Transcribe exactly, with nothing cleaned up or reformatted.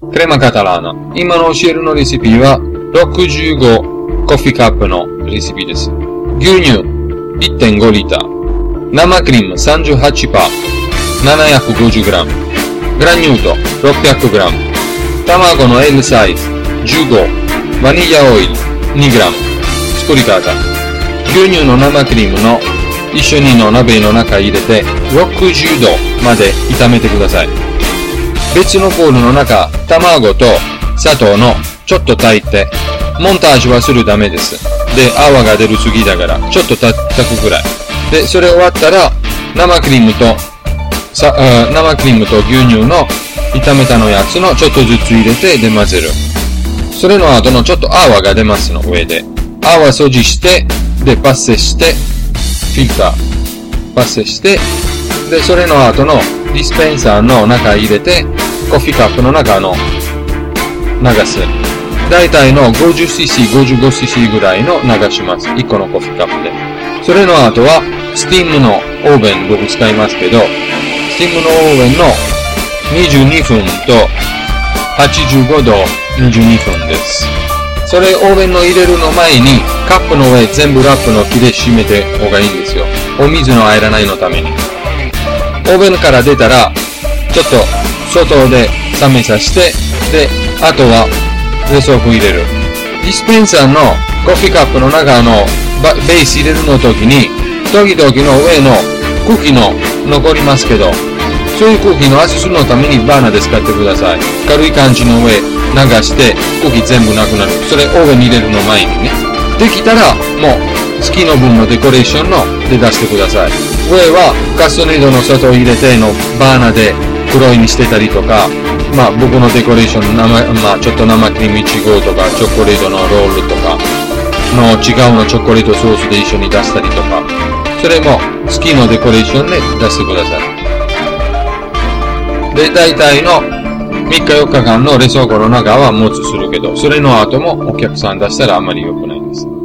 クレマカタラーナ。今の教えるのレシピは、ろくじゅうごコーヒーカップのレシピです。牛乳 いってんごリッター。生クリーム さんじゅうはちパーセント。ななひゃくごじゅうグラム。グラニュート ろっぴゃくグラム。卵の L サイズじゅうご。バニラオイル にグラム。作り方。牛乳の生クリームの一緒にの鍋の中入れてろくじゅうどまで炒めてください。別のボウルの中、卵と砂糖のちょっと炊いて、モンタージュはするためです。で、泡が出るすぎだから、ちょっと炊くぐらい。で、それ終わったら、生クリームと、さ、生クリームと牛乳の炒めたのやつのちょっとずつ入れて、で、混ぜる。それの後のちょっと泡が出ますの上で。泡掃除して、で、パッセして、フィルター、パッセして、で、それの後のディスペンサーの中入れて、コーヒーカップの中の流す。だいたいの ごじゅっシーシー、ごじゅうごシーシー ぐらいの流します。いっこのコーヒーカップで。それの後は、スティームのオーブン僕使いますけど、スティームのオーブンのにじゅうにふんとはちじゅうごどにじゅうにふんです。それオーブンの入れるの前にカップの上全部ラップの木で締めて方がいいんですよ。お水の入らないのために。オーブンから出たらちょっと外で冷めさせて、で、あとは冷蔵庫入れる。ディスペンサーのコーヒーカップの中のベース入れるの時に時々の上の空気の残りますけど、そういう空気の味するのためにバーナーで使ってください。軽い感じの上流して空気全部なくなる。それオーブンに入れるの前にね。できたらもう好きの分のデコレーションので出してください。上はカスタネードの外を入れてのバーナーで黒いにしてたりとか、まあ僕のデコレーション生、まあちょっと生クリームいちごとかチョコレートのロールとかの違うのチョコレートソースで一緒に出したりとか、それも好きのデコレーションで出してください。で、大体のみっかよっかかんの冷蔵庫の中は持つするけど、それの後もお客さん出したらあんまり良くないんです。